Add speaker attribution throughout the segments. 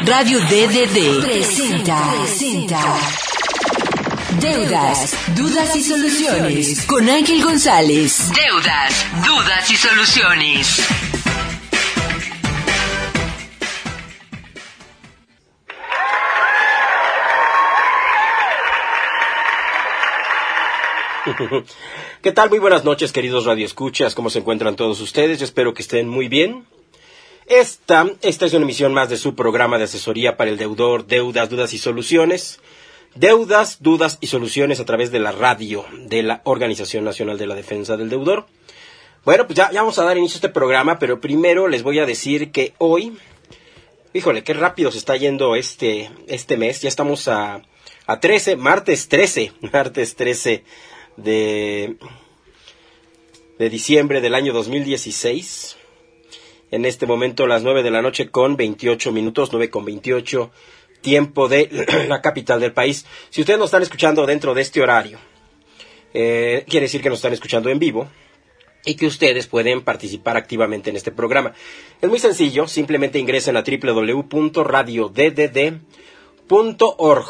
Speaker 1: Radio DDD presenta Deudas, Dudas y Soluciones con Ángel González. Deudas, Dudas y Soluciones.
Speaker 2: ¿Qué tal? Muy buenas noches, queridos radioescuchas. ¿Cómo se encuentran todos ustedes? Yo espero que estén muy bien. Esta es una emisión más de su programa de asesoría para el deudor, Deudas, Dudas y Soluciones. Deudas, Dudas y Soluciones a través de la radio de la Organización Nacional de la Defensa del Deudor. Bueno, pues ya vamos a dar inicio a este programa, pero primero les voy a decir que hoy, híjole, qué rápido se está yendo este mes. Ya estamos a 13, martes 13 de diciembre del año 2016. En este momento las 9 de la noche con 28 minutos, 9 con 28, tiempo de la capital del país. Si ustedes nos están escuchando dentro de este horario, quiere decir que nos están escuchando en vivo y que ustedes pueden participar activamente en este programa. Es muy sencillo, simplemente ingresen a www.radioddd.org,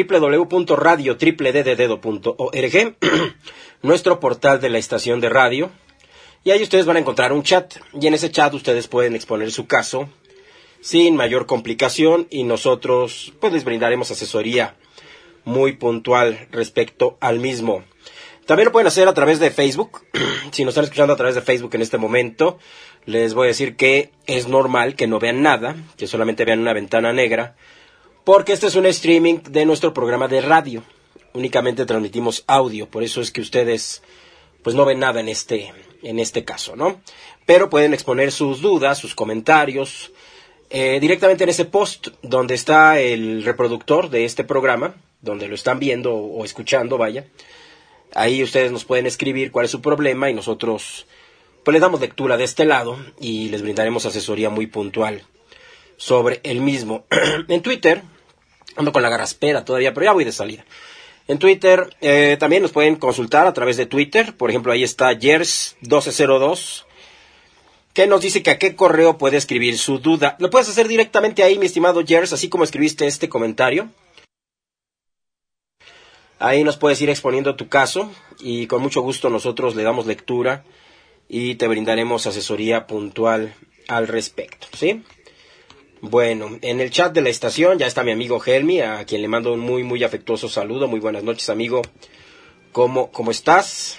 Speaker 2: www.radio.org, nuestro portal de la estación de radio. Y ahí ustedes van a encontrar un chat, y en ese chat ustedes pueden exponer su caso sin mayor complicación, y nosotros pues les brindaremos asesoría muy puntual respecto al mismo. También lo pueden hacer a través de Facebook. Si nos están escuchando a través de Facebook en este momento, les voy a decir que es normal que no vean nada, que solamente vean una ventana negra, porque este es un streaming de nuestro programa de radio. Únicamente transmitimos audio, por eso es que ustedes pues no ven nada en este caso, ¿no? Pero pueden exponer sus dudas, sus comentarios, directamente en ese post donde está el reproductor de este programa, donde lo están viendo o escuchando, vaya. Ahí ustedes nos pueden escribir cuál es su problema y nosotros pues les damos lectura de este lado y les brindaremos asesoría muy puntual sobre el mismo. En Twitter, ando con la garraspera todavía, pero ya voy de salida. En Twitter también nos pueden consultar a través de Twitter. Por ejemplo, ahí está Yers1202, que nos dice que a qué correo puede escribir su duda. Lo puedes hacer directamente ahí, mi estimado Yers, así como escribiste este comentario. Ahí nos puedes ir exponiendo tu caso y con mucho gusto nosotros le damos lectura y te brindaremos asesoría puntual al respecto, ¿sí? Bueno, en el chat de la estación ya está mi amigo Helmi, a quien le mando un muy, muy afectuoso saludo. Muy buenas noches, amigo. ¿Cómo estás?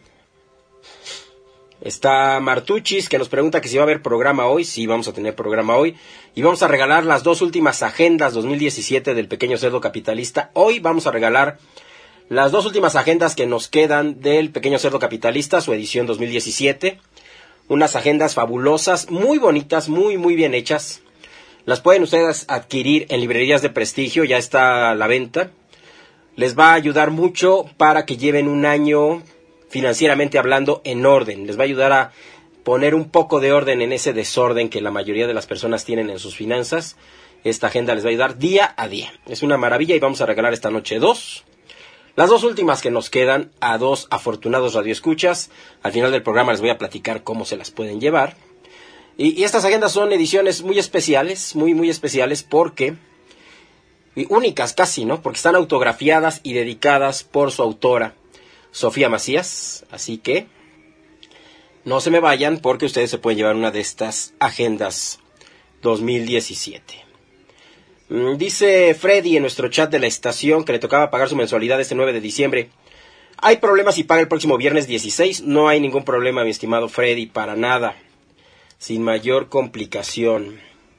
Speaker 2: Está Martuchis, que nos pregunta que si va a haber programa hoy. Sí, vamos a tener programa hoy. Y vamos a regalar las dos últimas agendas 2017 del Pequeño Cerdo Capitalista. Hoy vamos a regalar las dos últimas agendas que nos quedan del Pequeño Cerdo Capitalista, su edición 2017. Unas agendas fabulosas, muy bonitas, muy, muy bien hechas. Las pueden ustedes adquirir en librerías de prestigio, ya está a la venta. Les va a ayudar mucho para que lleven un año, financieramente hablando, en orden. Les va a ayudar a poner un poco de orden en ese desorden que la mayoría de las personas tienen en sus finanzas. Esta agenda les va a ayudar día a día. Es una maravilla y vamos a regalar esta noche dos. Las dos últimas que nos quedan a dos afortunados radioescuchas. Al final del programa les voy a platicar cómo se las pueden llevar. Y estas agendas son ediciones muy especiales, muy, muy especiales porque, y únicas casi, ¿no? Porque están autografiadas y dedicadas por su autora, Sofía Macías. Así que no se me vayan porque ustedes se pueden llevar una de estas agendas 2017. Dice Freddy en nuestro chat de la estación que le tocaba pagar su mensualidad este 9 de diciembre. ¿Hay problemas si paga el próximo viernes 16? No hay ningún problema, mi estimado Freddy, para nada. Sin mayor complicación.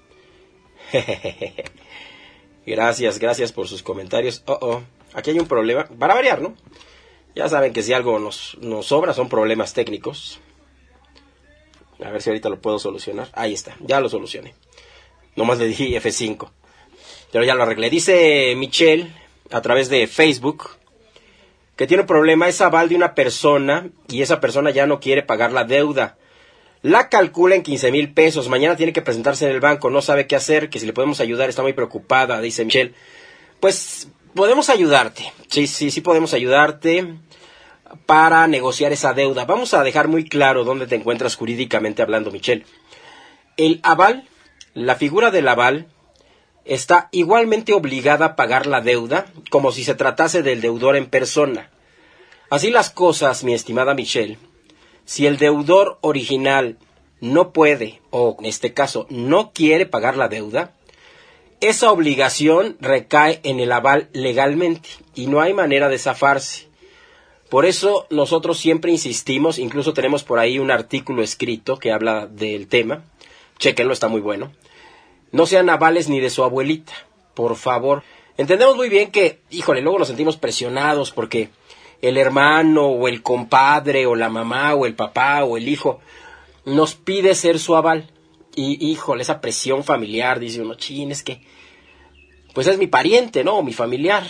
Speaker 2: Gracias por sus comentarios. Aquí hay un problema, para variar, ¿no? Ya saben que si algo nos sobra son problemas técnicos. A ver si ahorita lo puedo solucionar. Ahí está, ya lo solucioné. Nomás le di F5. Pero ya lo arreglé. Dice Michelle, a través de Facebook, que tiene un problema, es aval de una persona y esa persona ya no quiere pagar la deuda. La calcula en 15,000 pesos. Mañana tiene que presentarse en el banco. No sabe qué hacer. Que si le podemos ayudar. Está muy preocupada, dice Michelle. Pues podemos ayudarte. Sí podemos ayudarte para negociar esa deuda. Vamos a dejar muy claro dónde te encuentras jurídicamente hablando, Michelle. El aval, la figura del aval, está igualmente obligada a pagar la deuda como si se tratase del deudor en persona. Así las cosas, mi estimada Michelle, si el deudor original no puede, o en este caso no quiere pagar la deuda, esa obligación recae en el aval legalmente y no hay manera de zafarse. Por eso nosotros siempre insistimos, incluso tenemos por ahí un artículo escrito que habla del tema, chéquenlo, está muy bueno. No sean avales ni de su abuelita, por favor. Entendemos muy bien que, híjole, luego nos sentimos presionados porque el hermano o el compadre o la mamá o el papá o el hijo nos pide ser su aval. Y, híjole, esa presión familiar, dice uno, chin, es que, pues es mi pariente, ¿no? O mi familiar.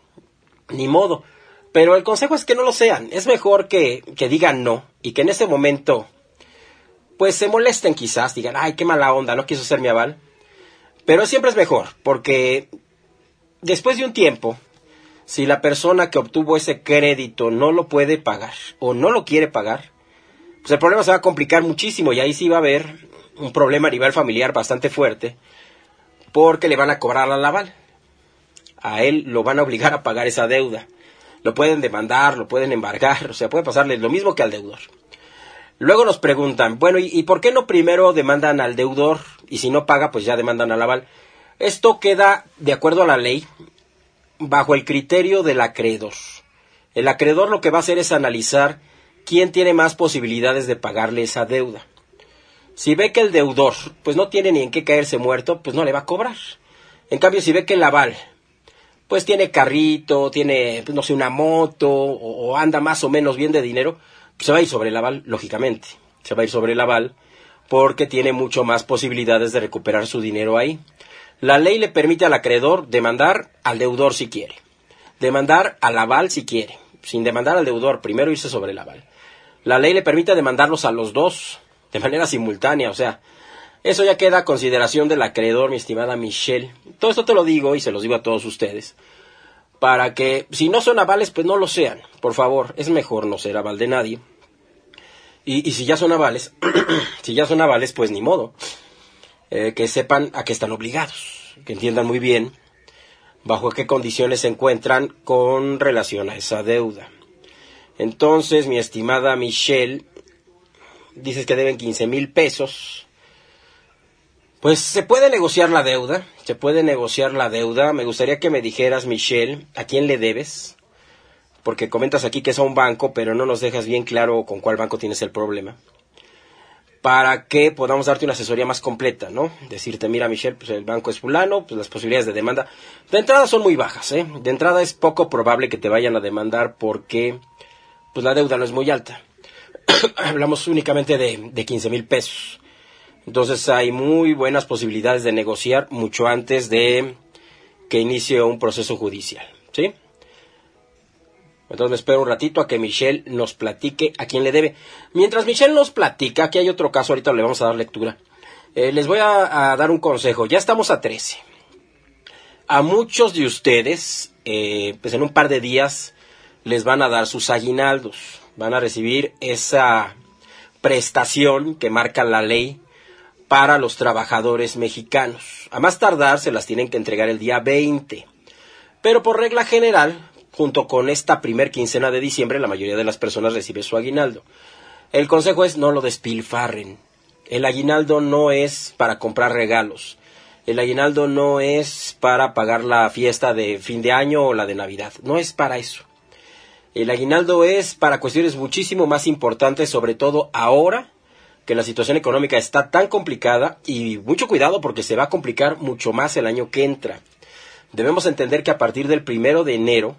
Speaker 2: Ni modo. Pero el consejo es que no lo sean. Es mejor que digan no y que en ese momento, pues se molesten quizás, digan, ay, qué mala onda, no quiso ser mi aval. Pero siempre es mejor, porque después de un tiempo, si la persona que obtuvo ese crédito no lo puede pagar o no lo quiere pagar, pues el problema se va a complicar muchísimo y ahí sí va a haber un problema a nivel familiar bastante fuerte, porque le van a cobrar al aval. A él lo van a obligar a pagar esa deuda. Lo pueden demandar, lo pueden embargar, o sea, puede pasarle lo mismo que al deudor. Luego nos preguntan, bueno, ¿y por qué no primero demandan al deudor? Y si no paga, pues ya demandan al aval. Esto queda, de acuerdo a la ley, bajo el criterio del acreedor. El acreedor lo que va a hacer es analizar quién tiene más posibilidades de pagarle esa deuda. Si ve que el deudor, pues no tiene ni en qué caerse muerto, pues no le va a cobrar. En cambio, si ve que el aval, pues tiene carrito, tiene, pues no sé, una moto, o anda más o menos bien de dinero, pues se va a ir sobre el aval, lógicamente. Se va a ir sobre el aval porque tiene mucho más posibilidades de recuperar su dinero ahí. La ley le permite al acreedor demandar al deudor si quiere, demandar al aval si quiere, sin demandar al deudor, primero irse sobre el aval. La ley le permite demandarlos a los dos de manera simultánea, o sea, eso ya queda a consideración del acreedor, mi estimada Michelle. Todo esto te lo digo y se los digo a todos ustedes, para que si no son avales, pues no lo sean, por favor, es mejor no ser aval de nadie. Y si ya son avales, si ya son avales, pues ni modo, que sepan a qué están obligados, que entiendan muy bien bajo qué condiciones se encuentran con relación a esa deuda. Entonces, mi estimada Michelle, dices que deben 15,000 pesos. Pues se puede negociar la deuda, se puede negociar la deuda. Me gustaría que me dijeras, Michelle, ¿a quién le debes? Porque comentas aquí que es a un banco, pero no nos dejas bien claro con cuál banco tienes el problema. Para que podamos darte una asesoría más completa, ¿no? Decirte, mira, Michelle, pues el banco es fulano, pues las posibilidades de demanda de entrada son muy bajas, ¿eh? De entrada es poco probable que te vayan a demandar porque pues la deuda no es muy alta. Hablamos únicamente de 15,000 pesos. Entonces hay muy buenas posibilidades de negociar mucho antes de que inicie un proceso judicial, ¿sí? Entonces me espero un ratito a que Michelle nos platique a quién le debe. Mientras Michelle nos platica, aquí hay otro caso, ahorita le vamos a dar lectura. Les voy a dar un consejo. Ya estamos a 13. A muchos de ustedes, pues en un par de días les van a dar sus aguinaldos. Van a recibir esa prestación que marca la ley para los trabajadores mexicanos. A más tardar se las tienen que entregar el día 20. Pero por regla general, junto con esta primer quincena de diciembre, la mayoría de las personas recibe su aguinaldo. El consejo es no lo despilfarren. El aguinaldo no es para comprar regalos. El aguinaldo no es para pagar la fiesta de fin de año o la de Navidad. No es para eso. El aguinaldo es para cuestiones muchísimo más importantes, sobre todo ahora que la situación económica está tan complicada, y mucho cuidado porque se va a complicar mucho más el año que entra. Debemos entender que a partir del 1 de enero,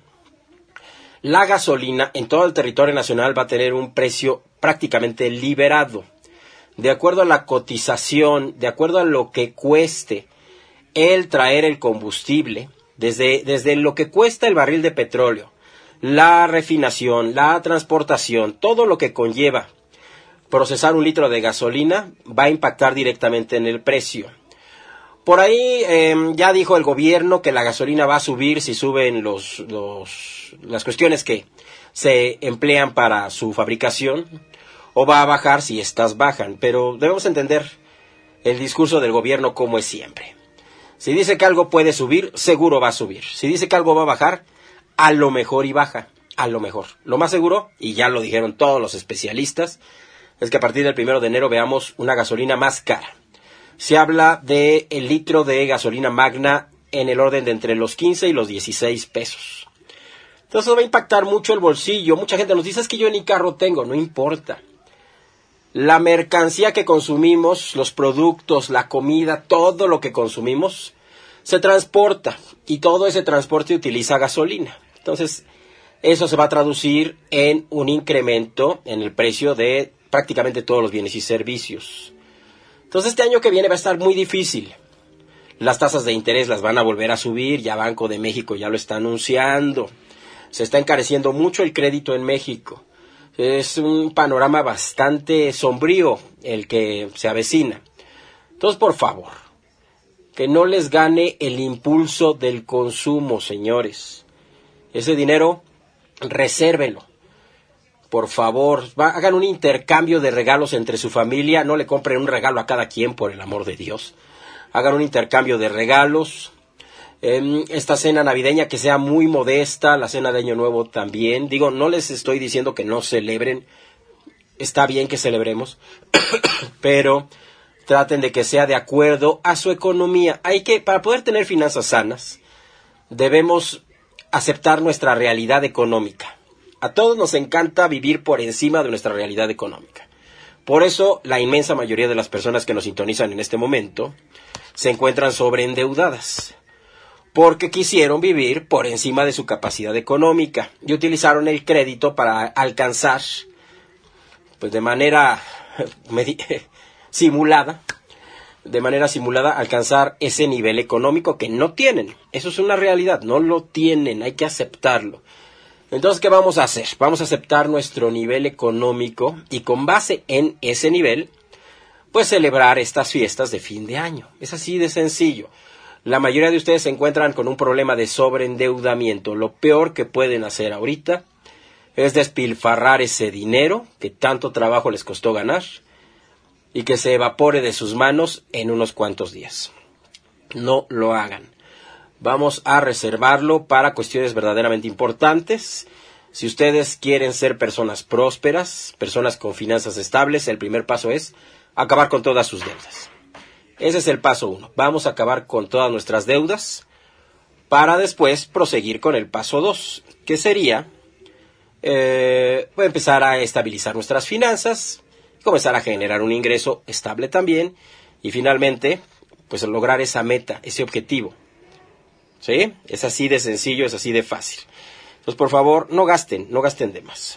Speaker 2: la gasolina en todo el territorio nacional va a tener un precio prácticamente liberado. De acuerdo a la cotización, de acuerdo a lo que cueste el traer el combustible, desde lo que cuesta el barril de petróleo, la refinación, la transportación, todo lo que conlleva procesar un litro de gasolina va a impactar directamente en el precio. Por ahí ya dijo el gobierno que la gasolina va a subir si suben las cuestiones que se emplean para su fabricación, o va a bajar si estas bajan, pero debemos entender el discurso del gobierno como es siempre. Si dice que algo puede subir, seguro va a subir. Si dice que algo va a bajar, a lo mejor y baja, a lo mejor. Lo más seguro, y ya lo dijeron todos los especialistas, es que a partir del 1 de enero veamos una gasolina más cara. Se habla de el litro de gasolina magna en el orden de entre los 15 y los 16 pesos. Entonces eso va a impactar mucho el bolsillo. Mucha gente nos dice, es que yo ni carro tengo. No importa. La mercancía que consumimos, los productos, la comida, todo lo que consumimos, se transporta. Y todo ese transporte utiliza gasolina. Entonces, eso se va a traducir en un incremento en el precio de prácticamente todos los bienes y servicios. Entonces, este año que viene va a estar muy difícil. Las tasas de interés las van a volver a subir. Ya Banco de México ya lo está anunciando. Se está encareciendo mucho el crédito en México. Es un panorama bastante sombrío el que se avecina. Entonces, por favor, que no les gane el impulso del consumo, señores. Ese dinero, resérvenlo. Por favor, hagan un intercambio de regalos entre su familia. No le compren un regalo a cada quien, por el amor de Dios. Hagan un intercambio de regalos. Esta cena navideña que sea muy modesta, la cena de Año Nuevo también. Digo, no les estoy diciendo que no celebren, está bien que celebremos, pero traten de que sea de acuerdo a su economía. Para poder tener finanzas sanas, debemos aceptar nuestra realidad económica. A todos nos encanta vivir por encima de nuestra realidad económica. Por eso, la inmensa mayoría de las personas que nos sintonizan en este momento se encuentran sobreendeudadas, porque quisieron vivir por encima de su capacidad económica y utilizaron el crédito para alcanzar, pues de manera simulada, alcanzar ese nivel económico que no tienen. Eso es una realidad, no lo tienen, hay que aceptarlo. Entonces, ¿qué vamos a hacer? Vamos a aceptar nuestro nivel económico y con base en ese nivel, pues celebrar estas fiestas de fin de año. Es así de sencillo. La mayoría de ustedes se encuentran con un problema de sobreendeudamiento. Lo peor que pueden hacer ahorita es despilfarrar ese dinero que tanto trabajo les costó ganar y que se evapore de sus manos en unos cuantos días. No lo hagan. Vamos a reservarlo para cuestiones verdaderamente importantes. Si ustedes quieren ser personas prósperas, personas con finanzas estables, el primer paso es acabar con todas sus deudas. Ese es el paso 1. Vamos a acabar con todas nuestras deudas para después proseguir con el paso 2, que sería empezar a estabilizar nuestras finanzas, comenzar a generar un ingreso estable también y finalmente pues lograr esa meta, ese objetivo. ¿Sí? Es así de sencillo, es así de fácil. Entonces, por favor, no gasten de más.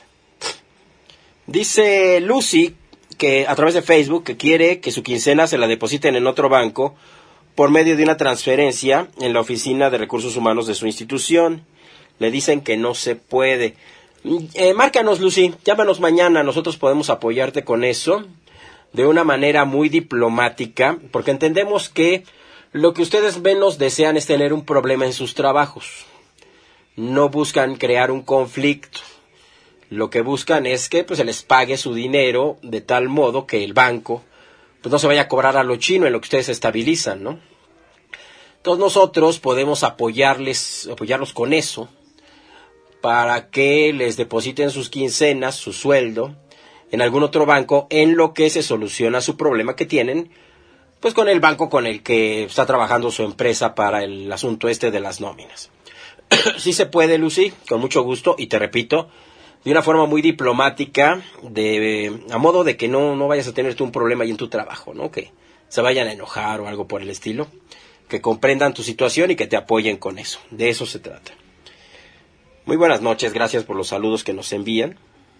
Speaker 2: Dice Lucy que a través de Facebook que quiere que su quincena se la depositen en otro banco por medio de una transferencia en la oficina de recursos humanos de su institución. Le dicen que no se puede. Márcanos, Lucy, llámanos mañana, nosotros podemos apoyarte con eso de una manera muy diplomática, porque entendemos que lo que ustedes menos desean es tener un problema en sus trabajos. No buscan crear un conflicto. Lo que buscan es que pues se les pague su dinero de tal modo que el banco pues no se vaya a cobrar a lo chino en lo que ustedes estabilizan, ¿no? Entonces nosotros podemos apoyarlos con eso para que les depositen sus quincenas, su sueldo en algún otro banco en lo que se soluciona su problema que tienen pues con el banco con el que está trabajando su empresa para el asunto de las nóminas. Sí se puede, Lucy, con mucho gusto, y te repito, de una forma muy diplomática, a modo de que no vayas a tener tú un problema ahí en tu trabajo, ¿no? Que se vayan a enojar o algo por el estilo, que comprendan tu situación y que te apoyen con eso. De eso se trata. Muy buenas noches, gracias por los saludos que nos envían.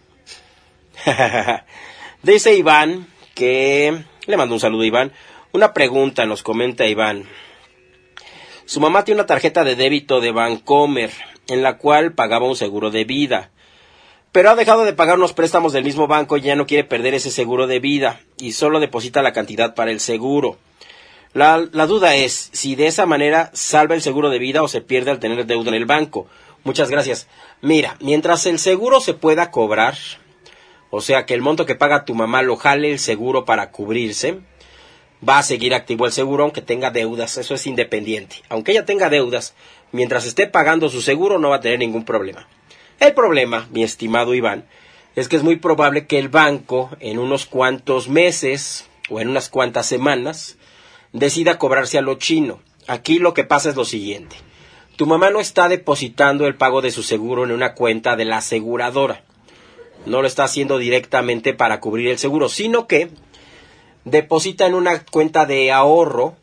Speaker 2: Dice Iván que... Le mando un saludo a Iván. Una pregunta nos comenta Iván. Su mamá tiene una tarjeta de débito de Bancomer, en la cual pagaba un seguro de vida. Pero ha dejado de pagar unos préstamos del mismo banco y ya no quiere perder ese seguro de vida y solo deposita la cantidad para el seguro. La duda es si de esa manera salva el seguro de vida o se pierde al tener deuda en el banco. Muchas gracias. Mira, mientras el seguro se pueda cobrar, o sea que el monto que paga tu mamá lo jale el seguro para cubrirse, va a seguir activo el seguro aunque tenga deudas. Eso es independiente. Aunque ella tenga deudas, mientras esté pagando su seguro no va a tener ningún problema. El problema, mi estimado Iván, es que es muy probable que el banco en unos cuantos meses o en unas cuantas semanas decida cobrarse a lo chino. Aquí lo que pasa es lo siguiente. Tu mamá no está depositando el pago de su seguro en una cuenta de la aseguradora. No lo está haciendo directamente para cubrir el seguro, sino que deposita en una cuenta de ahorro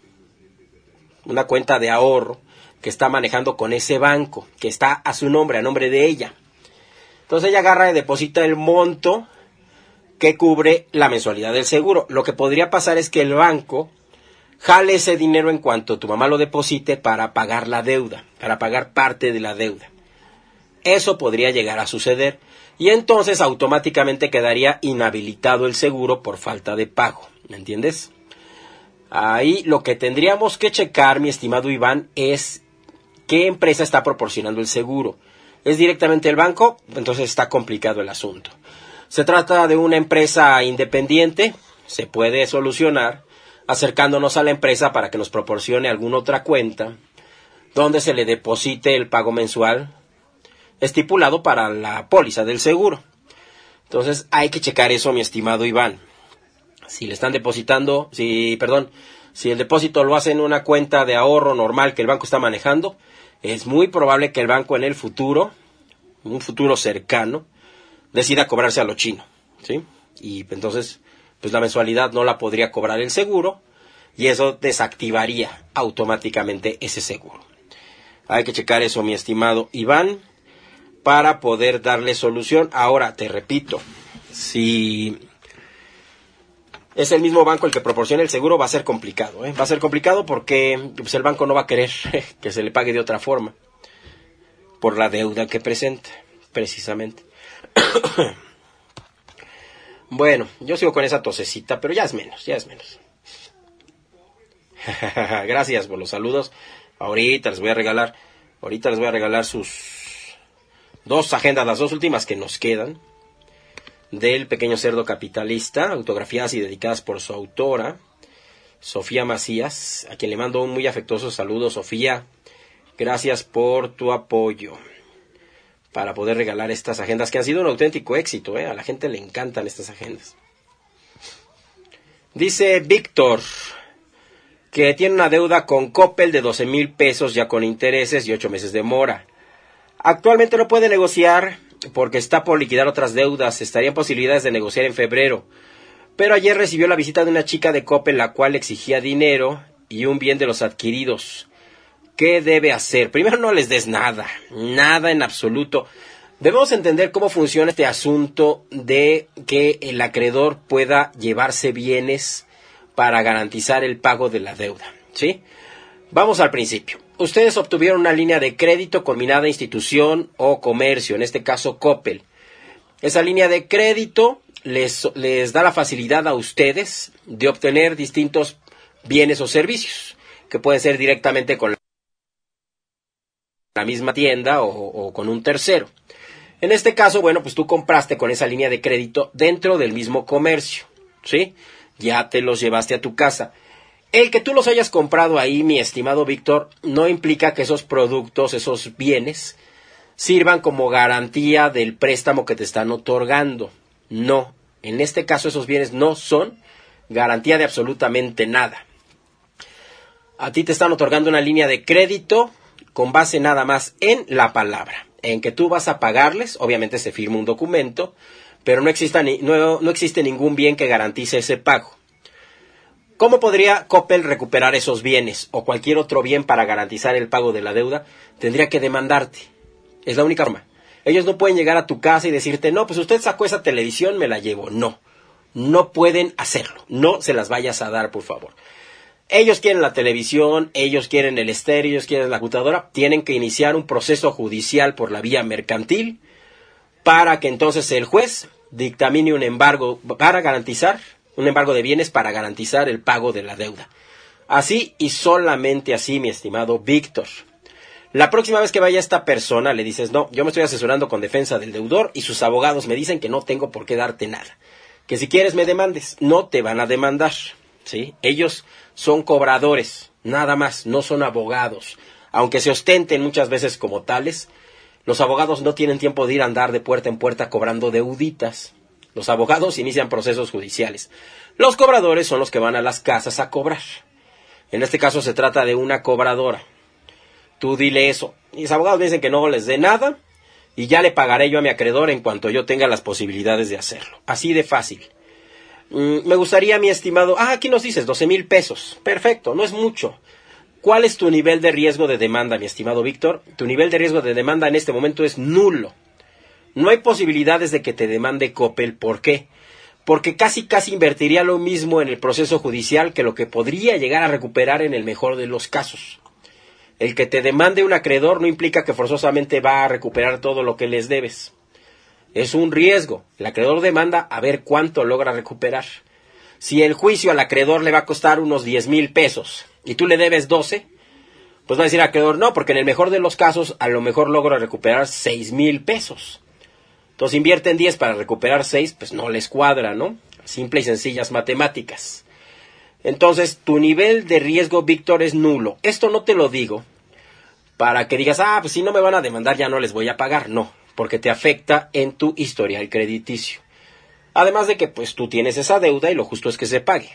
Speaker 2: que está manejando con ese banco, que está a su nombre, a nombre de ella. Entonces ella agarra y deposita el monto que cubre la mensualidad del seguro. Lo que podría pasar es que el banco jale ese dinero en cuanto tu mamá lo deposite para pagar la deuda, para pagar parte de la deuda. Eso podría llegar a suceder y entonces automáticamente quedaría inhabilitado el seguro por falta de pago. ¿Me entiendes? Ahí lo que tendríamos que checar, mi estimado Iván, es qué empresa está proporcionando el seguro. ¿Es directamente el banco? Entonces está complicado el asunto. Se trata de una empresa independiente, se puede solucionar acercándonos a la empresa para que nos proporcione alguna otra cuenta donde se le deposite el pago mensual estipulado para la póliza del seguro. Entonces hay que checar eso, mi estimado Iván. Si le están depositando, si el depósito lo hace en una cuenta de ahorro normal que el banco está manejando, es muy probable que el banco en el futuro, un futuro cercano, decida cobrarse a lo chino, ¿sí? Y entonces, pues la mensualidad no la podría cobrar el seguro y eso desactivaría automáticamente ese seguro. Hay que checar eso, mi estimado Iván, para poder darle solución. Ahora, te repito, si es el mismo banco el que proporciona el seguro, va a ser complicado, ¿eh? Va a ser complicado porque pues, el banco no va a querer que se le pague de otra forma por la deuda que presenta, precisamente. Bueno, yo sigo con esa tosecita, pero ya es menos. Gracias por los saludos. Ahorita les voy a regalar sus 2 agendas, las 2 últimas que nos quedan, del Pequeño Cerdo Capitalista, autografiadas y dedicadas por su autora, Sofía Macías, a quien le mando un muy afectuoso saludo. Sofía, gracias por tu apoyo para poder regalar estas agendas que han sido un auténtico éxito, A la gente le encantan estas agendas. Dice Víctor que tiene una deuda con Coppel de 12,000 pesos ya con intereses y 8 meses de mora. Actualmente no puede negociar porque está por liquidar otras deudas. Estarían posibilidades de negociar en febrero. Pero ayer recibió la visita de una chica de Coppel, la cual exigía dinero y un bien de los adquiridos. ¿Qué debe hacer? Primero, no les des nada en absoluto. Debemos entender cómo funciona este asunto de que el acreedor pueda llevarse bienes para garantizar el pago de la deuda, ¿sí? Vamos al principio. Ustedes obtuvieron una línea de crédito combinada institución o comercio, en este caso Coppel. Esa línea de crédito les da la facilidad a ustedes de obtener distintos bienes o servicios, que puede ser directamente con la misma tienda o con un tercero. En este caso, bueno, pues tú compraste con esa línea de crédito dentro del mismo comercio, ¿sí? Ya te los llevaste a tu casa. El que tú los hayas comprado ahí, mi estimado Víctor, no implica que esos productos, esos bienes, sirvan como garantía del préstamo que te están otorgando. No, en este caso esos bienes no son garantía de absolutamente nada. A ti te están otorgando una línea de crédito con base nada más en la palabra, en que tú vas a pagarles. Obviamente se firma un documento, pero no existe ningún bien que garantice ese pago. ¿Cómo podría Coppel recuperar esos bienes o cualquier otro bien para garantizar el pago de la deuda? Tendría que demandarte. Es la única forma. Ellos no pueden llegar a tu casa y decirte, no, pues usted sacó esa televisión, me la llevo. No pueden hacerlo. No se las vayas a dar, por favor. Ellos quieren la televisión, ellos quieren el estéreo, ellos quieren la computadora. Tienen que iniciar un proceso judicial por la vía mercantil para que entonces el juez dictamine un embargo para garantizar, un embargo de bienes para garantizar el pago de la deuda. Así y solamente así, mi estimado Víctor. La próxima vez que vaya esta persona le dices, no, yo me estoy asesorando con defensa del deudor y sus abogados me dicen que no tengo por qué darte nada. Que si quieres me demandes. No te van a demandar, ¿sí? Ellos son cobradores, nada más, no son abogados. Aunque se ostenten muchas veces como tales, los abogados no tienen tiempo de ir a andar de puerta en puerta cobrando deuditas. Los abogados inician procesos judiciales. Los cobradores son los que van a las casas a cobrar. En este caso se trata de una cobradora. Tú dile eso. Mis abogados me dicen que no les dé nada y ya le pagaré yo a mi acreedor en cuanto yo tenga las posibilidades de hacerlo. Así de fácil. Me gustaría, mi estimado... aquí nos dices 12,000 pesos. Perfecto, no es mucho. ¿Cuál es tu nivel de riesgo de demanda, mi estimado Víctor? Tu nivel de riesgo de demanda en este momento es nulo. No hay posibilidades de que te demande Coppel. ¿Por qué? Porque casi invertiría lo mismo en el proceso judicial que lo que podría llegar a recuperar en el mejor de los casos. El que te demande un acreedor no implica que forzosamente va a recuperar todo lo que les debes. Es un riesgo. El acreedor demanda a ver cuánto logra recuperar. Si el juicio al acreedor le va a costar unos 10,000 pesos y tú le debes 12, pues va a decir el acreedor, no, porque en el mejor de los casos a lo mejor logra recuperar 6,000 pesos. Entonces invierten 10 para recuperar 6, pues no les cuadra, ¿no? Simple y sencillas matemáticas. Entonces, tu nivel de riesgo, Víctor, es nulo. Esto no te lo digo para que digas, pues si no me van a demandar ya no les voy a pagar. No, porque te afecta en tu historial crediticio. Además de que pues tú tienes esa deuda y lo justo es que se pague.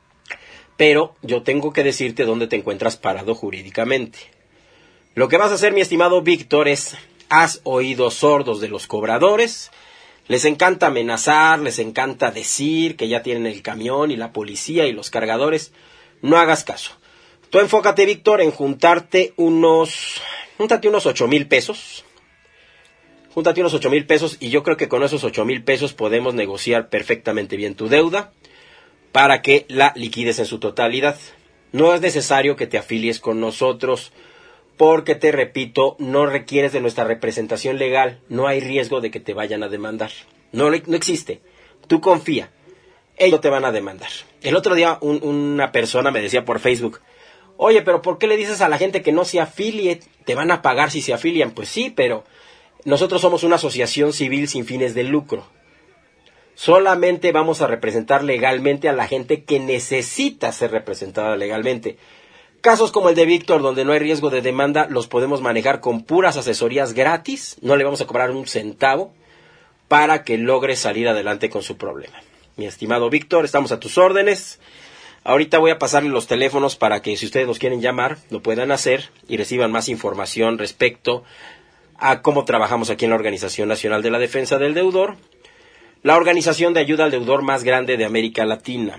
Speaker 2: Pero yo tengo que decirte dónde te encuentras parado jurídicamente. Lo que vas a hacer, mi estimado Víctor, es haz oídos sordos de los cobradores. Les encanta amenazar, les encanta decir que ya tienen el camión y la policía y los cargadores. No hagas caso. Tú enfócate, Víctor, en júntate unos 8,000 pesos. Júntate unos 8,000 pesos y yo creo que con esos 8,000 pesos podemos negociar perfectamente bien tu deuda para que la liquides en su totalidad. No es necesario que te afilies con nosotros porque, te repito, no requieres de nuestra representación legal. No hay riesgo de que te vayan a demandar. No existe. Tú confía. Ellos te van a demandar. El otro día una persona me decía por Facebook, oye, pero ¿por qué le dices a la gente que no se afilie? ¿Te van a pagar si se afilian? Pues sí, pero nosotros somos una asociación civil sin fines de lucro. Solamente vamos a representar legalmente a la gente que necesita ser representada legalmente. Casos como el de Víctor, donde no hay riesgo de demanda, los podemos manejar con puras asesorías gratis. No le vamos a cobrar un centavo para que logre salir adelante con su problema. Mi estimado Víctor, estamos a tus órdenes. Ahorita voy a pasarle los teléfonos para que si ustedes nos quieren llamar, lo puedan hacer y reciban más información respecto a cómo trabajamos aquí en la Organización Nacional de la Defensa del Deudor, la organización de ayuda al deudor más grande de América Latina.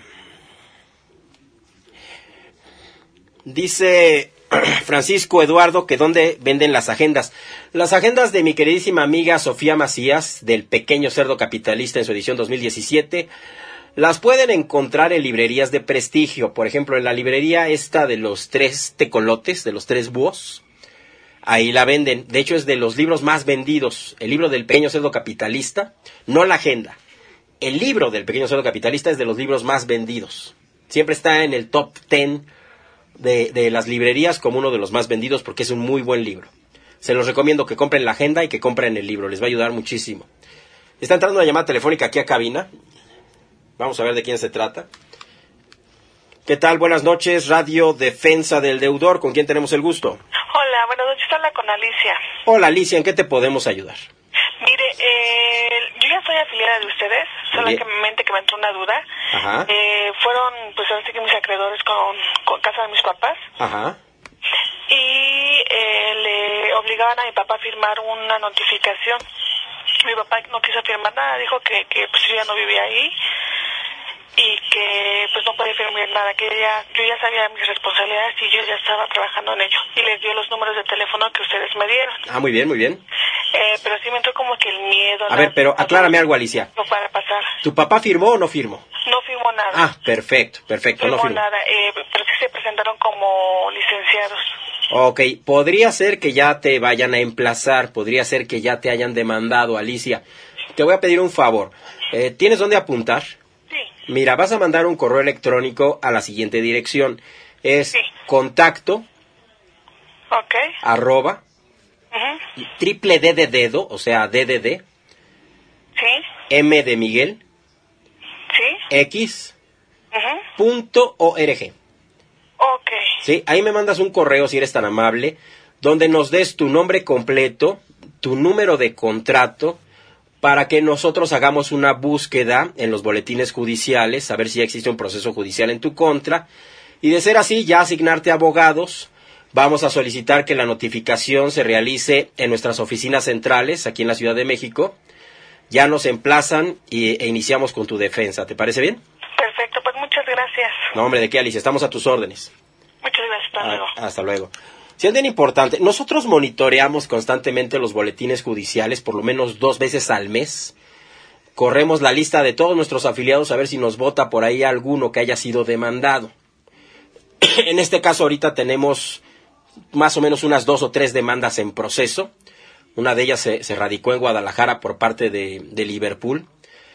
Speaker 2: Dice Francisco Eduardo que dónde venden las agendas. Las agendas de mi queridísima amiga Sofía Macías, del Pequeño Cerdo Capitalista en su edición 2017, las pueden encontrar en librerías de prestigio. Por ejemplo, en la librería esta de los 3 tecolotes, de los 3 búhos, ahí la venden. De hecho, es de los libros más vendidos. El libro del Pequeño Cerdo Capitalista, no la agenda. El libro del Pequeño Cerdo Capitalista es de los libros más vendidos. Siempre está en el top 10 de las librerías como uno de los más vendidos porque es un muy buen libro. Se los recomiendo que compren la agenda y que compren el libro. Les va a ayudar muchísimo. Está entrando una llamada telefónica aquí a cabina. Vamos a ver de quién se trata. ¿Qué tal? Buenas noches, Radio Defensa del Deudor. ¿Con quién tenemos el gusto?
Speaker 3: Hola, buenas noches. Habla con Alicia.
Speaker 2: Hola, Alicia. ¿En qué te podemos ayudar?
Speaker 3: Mire, yo ya soy afiliada de ustedes, solamente que me entró una duda.
Speaker 2: Ajá.
Speaker 3: Fueron, pues, así que mis acreedores con casa de mis papás.
Speaker 2: Ajá.
Speaker 3: Y le obligaban a mi papá a firmar una notificación. Mi papá no quiso firmar nada, dijo que pues yo ya no vivía ahí y que pues no podía firmar nada, que yo ya sabía mis responsabilidades y yo ya estaba trabajando en ello. Y les dio los números de teléfono que ustedes me dieron.
Speaker 2: Muy bien, muy bien.
Speaker 3: Pero sí me entró como que el miedo.
Speaker 2: A ver, pero aclárame algo, Alicia.
Speaker 3: No para pasar.
Speaker 2: ¿Tu papá firmó o no firmó?
Speaker 3: No firmó nada.
Speaker 2: Perfecto,
Speaker 3: No
Speaker 2: no firmó
Speaker 3: nada, pero sí se presentaron como licenciados.
Speaker 2: Ok, podría ser que ya te vayan a emplazar, podría ser que ya te hayan demandado, Alicia. Te voy a pedir un favor. ¿Tienes dónde apuntar?
Speaker 3: Sí.
Speaker 2: Mira, vas a mandar un correo electrónico a la siguiente dirección. Es contacto, @ triple D de dedo, o sea, D de D,
Speaker 3: Sí.
Speaker 2: M de Miguel,
Speaker 3: Sí.
Speaker 2: X,
Speaker 3: Ok.
Speaker 2: Sí, ahí me mandas un correo si eres tan amable, donde nos des tu nombre completo, tu número de contrato, para que nosotros hagamos una búsqueda en los boletines judiciales, a ver si ya existe un proceso judicial en tu contra, y de ser así, ya asignarte abogados. Vamos a solicitar que la notificación se realice en nuestras oficinas centrales, aquí en la Ciudad de México. Ya nos emplazan e iniciamos con tu defensa. ¿Te parece bien?
Speaker 3: Perfecto, pues muchas gracias.
Speaker 2: No, hombre, ¿de qué, Alicia? Estamos a tus órdenes.
Speaker 3: Muchas gracias, hasta luego.
Speaker 2: Hasta luego. Sí, es bien importante. Nosotros monitoreamos constantemente los boletines judiciales, por lo menos 2 veces al mes. Corremos la lista de todos nuestros afiliados a ver si nos vota por ahí alguno que haya sido demandado. En este caso ahorita tenemos más o menos unas 2 o 3 demandas en proceso. Una de ellas se radicó en Guadalajara por parte de Liverpool.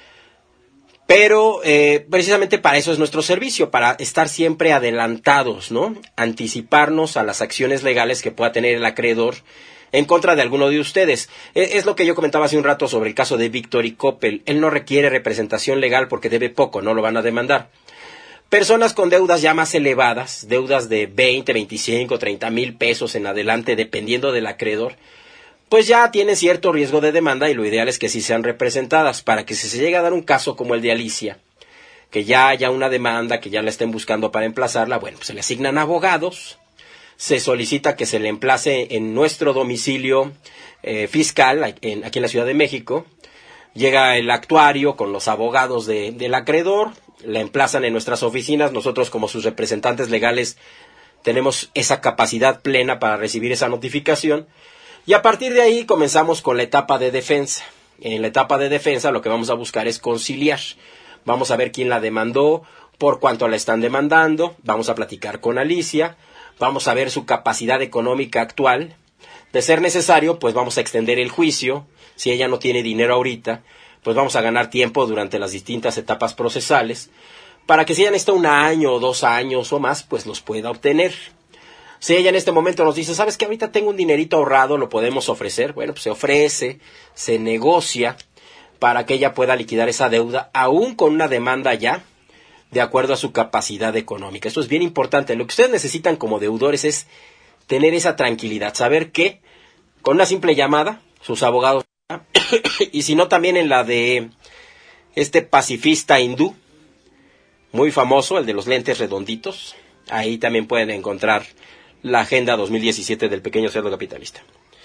Speaker 2: Pero precisamente para eso es nuestro servicio, para estar siempre adelantados, ¿no? Anticiparnos a las acciones legales que pueda tener el acreedor en contra de alguno de ustedes. Es lo que yo comentaba hace un rato sobre el caso de Víctor y Coppel. Él no requiere representación legal porque debe poco, no lo van a demandar. Personas con deudas ya más elevadas, deudas de 20, 25, 30 mil pesos en adelante, dependiendo del acreedor, pues ya tienen cierto riesgo de demanda y lo ideal es que sí sean representadas para que si se llega a dar un caso como el de Alicia, que ya haya una demanda, que ya la estén buscando para emplazarla, bueno, pues se le asignan abogados, se solicita que se le emplace en nuestro domicilio fiscal aquí en la Ciudad de México, llega el actuario con los abogados del acreedor, la emplazan en nuestras oficinas, nosotros como sus representantes legales tenemos esa capacidad plena para recibir esa notificación. Y a partir de ahí comenzamos con la etapa de defensa. En la etapa de defensa lo que vamos a buscar es conciliar. Vamos a ver quién la demandó, por cuánto la están demandando, vamos a platicar con Alicia, vamos a ver su capacidad económica actual. De ser necesario, pues vamos a extender el juicio. Si ella no tiene dinero ahorita, pues vamos a ganar tiempo durante las distintas etapas procesales, para que si ella necesita 1 año o 2 años o más, pues los pueda obtener. Si ella en este momento nos dice, ¿sabes qué? Ahorita tengo un dinerito ahorrado, lo podemos ofrecer. Bueno, pues se ofrece, se negocia para que ella pueda liquidar esa deuda, aún con una demanda ya, de acuerdo a su capacidad económica. Esto es bien importante. Lo que ustedes necesitan como deudores es tener esa tranquilidad, saber que con una simple llamada, sus abogados, y si no también en la de este pacifista hindú, muy famoso, el de los lentes redonditos, ahí también pueden encontrar la Agenda 2017 del Pequeño Cerdo Capitalista.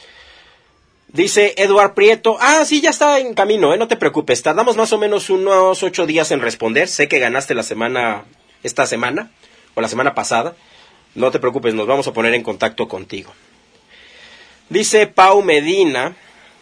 Speaker 2: Dice Eduard Prieto, sí, ya está en camino, no te preocupes, tardamos más o menos unos 8 días en responder, sé que ganaste esta semana, o la semana pasada, no te preocupes, nos vamos a poner en contacto contigo. Dice Pau Medina,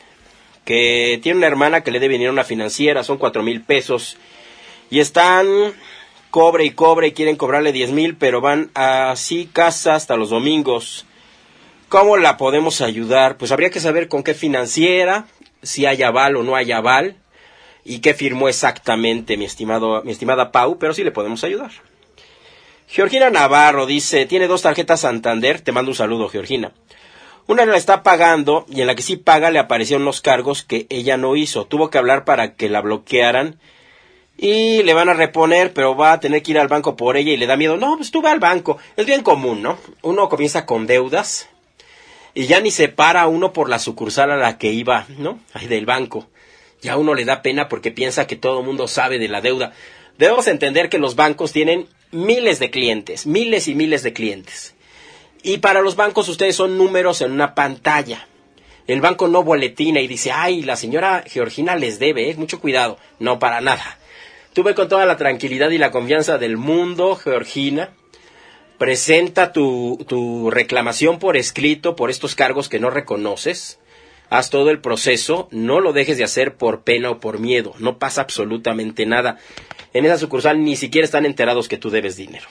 Speaker 2: que tiene una hermana que le debe venir a una financiera, son 4,000 pesos, y están cobre y cobre y quieren cobrarle 10,000, pero van así casa hasta los domingos. ¿Cómo la podemos ayudar? Pues habría que saber con qué financiera, si hay aval o no hay aval, y qué firmó exactamente mi estimada Pau, pero sí le podemos ayudar. Georgina Navarro dice, tiene 2 tarjetas Santander, te mando un saludo, Georgina. Una la está pagando y en la que sí paga le aparecieron los cargos que ella no hizo. Tuvo que hablar para que la bloquearan y le van a reponer, pero va a tener que ir al banco por ella y le da miedo. No, pues tú ve al banco. Es bien común, ¿no? Uno comienza con deudas y ya ni se para uno por la sucursal a la que iba, ¿no? Ay, del banco. Ya uno le da pena porque piensa que todo el mundo sabe de la deuda. Debemos entender que los bancos tienen miles de clientes, miles y miles de clientes. Y para los bancos ustedes son números en una pantalla. El banco no boletina y dice, ay, la señora Georgina les debe, mucho cuidado. No, para nada. Tú ve con toda la tranquilidad y la confianza del mundo, Georgina. Presenta tu reclamación por escrito por estos cargos que no reconoces. Haz todo el proceso, no lo dejes de hacer por pena o por miedo. No pasa absolutamente nada. En esa sucursal ni siquiera están enterados que tú debes dinero.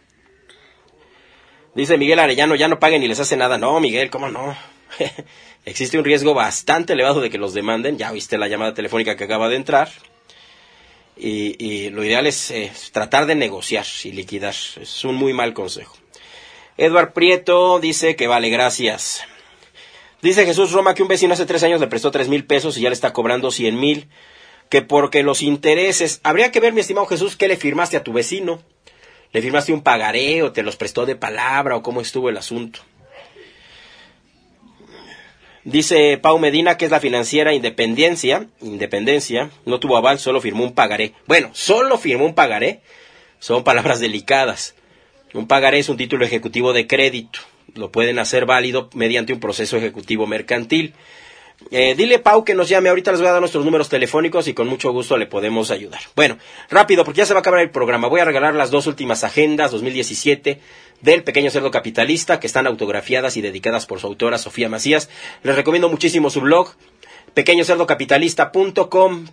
Speaker 2: Dice Miguel Arellano, ya no paguen ni les hace nada. No, Miguel, ¿cómo no? Existe un riesgo bastante elevado de que los demanden. Ya viste la llamada telefónica que acaba de entrar. Y lo ideal es tratar de negociar y liquidar. Es un muy mal consejo. Eduard Prieto dice que vale, gracias. Dice Jesús Roma que un vecino hace 3 años le prestó 3,000 pesos y ya le está cobrando 100,000. Que porque los intereses... Habría que ver, mi estimado Jesús, qué le firmaste a tu vecino. ¿Le firmaste un pagaré o te los prestó de palabra o cómo estuvo el asunto? Dice Pau Medina que es la financiera Independencia, no tuvo aval, solo firmó un pagaré. Bueno, solo firmó un pagaré, son palabras delicadas. Un pagaré es un título ejecutivo de crédito, lo pueden hacer válido mediante un proceso ejecutivo mercantil. Dile, Pau, que nos llame, ahorita les voy a dar nuestros números telefónicos y con mucho gusto le podemos ayudar. Bueno, rápido, porque ya se va a acabar el programa. Voy a regalar las 2 últimas agendas 2017 del Pequeño Cerdo Capitalista, que están autografiadas y dedicadas por su autora, Sofía Macías. Les recomiendo muchísimo su blog, pequeñocerdocapitalista.com,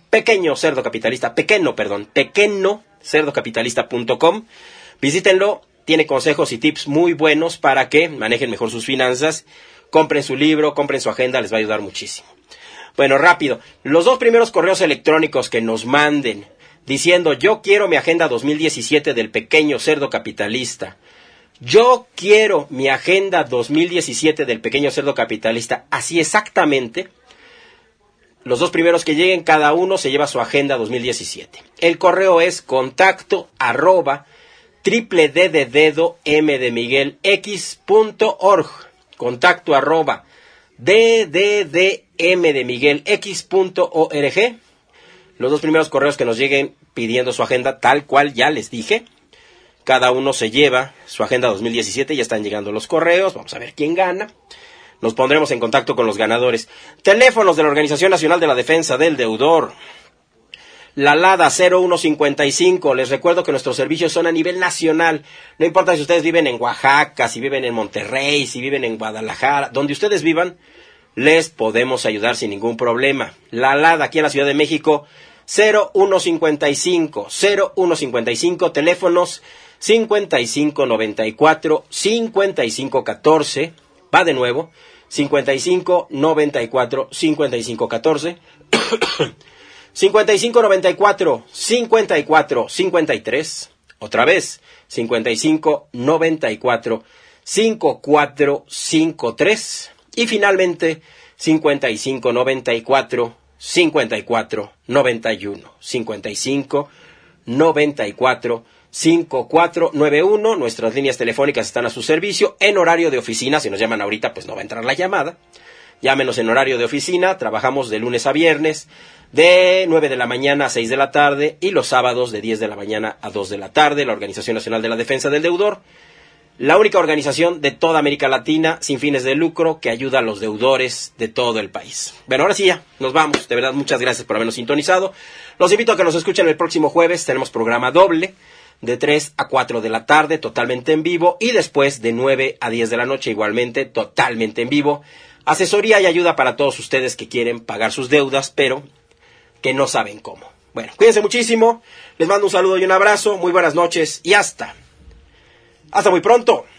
Speaker 2: pequeñocerdocapitalista.com. Visítenlo, tiene consejos y tips muy buenos para que manejen mejor sus finanzas. Compren su libro, compren su agenda, les va a ayudar muchísimo. Bueno, rápido. Los 2 primeros correos electrónicos que nos manden diciendo yo quiero mi agenda 2017 del Pequeño Cerdo Capitalista. Yo quiero mi agenda 2017 del Pequeño Cerdo Capitalista. Así exactamente. Los 2 primeros que lleguen, cada uno se lleva su agenda 2017. El correo es contacto@ddmdemiguelx.org. contacto@ddmdemiguelx.org. Los 2 primeros correos que nos lleguen pidiendo su agenda, tal cual ya les dije, cada uno se lleva su agenda 2017, ya están llegando los correos, vamos a ver quién gana. Nos pondremos en contacto con los ganadores. Teléfonos de la Organización Nacional de la Defensa del Deudor. La LADA 0155, les recuerdo que nuestros servicios son a nivel nacional, no importa si ustedes viven en Oaxaca, si viven en Monterrey, si viven en Guadalajara, donde ustedes vivan, les podemos ayudar sin ningún problema. La LADA aquí en la Ciudad de México, 0155, teléfonos 5594, 5514, va de nuevo, 5594, 5514, 5594 54 53, otra vez 5594 54 53 y finalmente 5594 54 91, 55 94 5491. Nuestras líneas telefónicas están a su servicio en horario de oficina. Si nos llaman ahorita, pues no va a entrar la llamada. Llámenos en horario de oficina. Trabajamos de lunes a viernes de 9 de la mañana a 6 de la tarde y los sábados de 10 de la mañana a 2 de la tarde. La Organización Nacional de la Defensa del Deudor, la única organización de toda América Latina sin fines de lucro que ayuda a los deudores de todo el país. Bueno, ahora sí ya, nos vamos. De verdad, muchas gracias por habernos sintonizado. Los invito a que nos escuchen el próximo jueves. Tenemos programa doble de 3 a 4 de la tarde, totalmente en vivo, y después de 9 a 10 de la noche, igualmente, totalmente en vivo. Asesoría y ayuda para todos ustedes que quieren pagar sus deudas, pero que no saben cómo. Bueno, cuídense muchísimo, les mando un saludo y un abrazo, muy buenas noches y hasta muy pronto.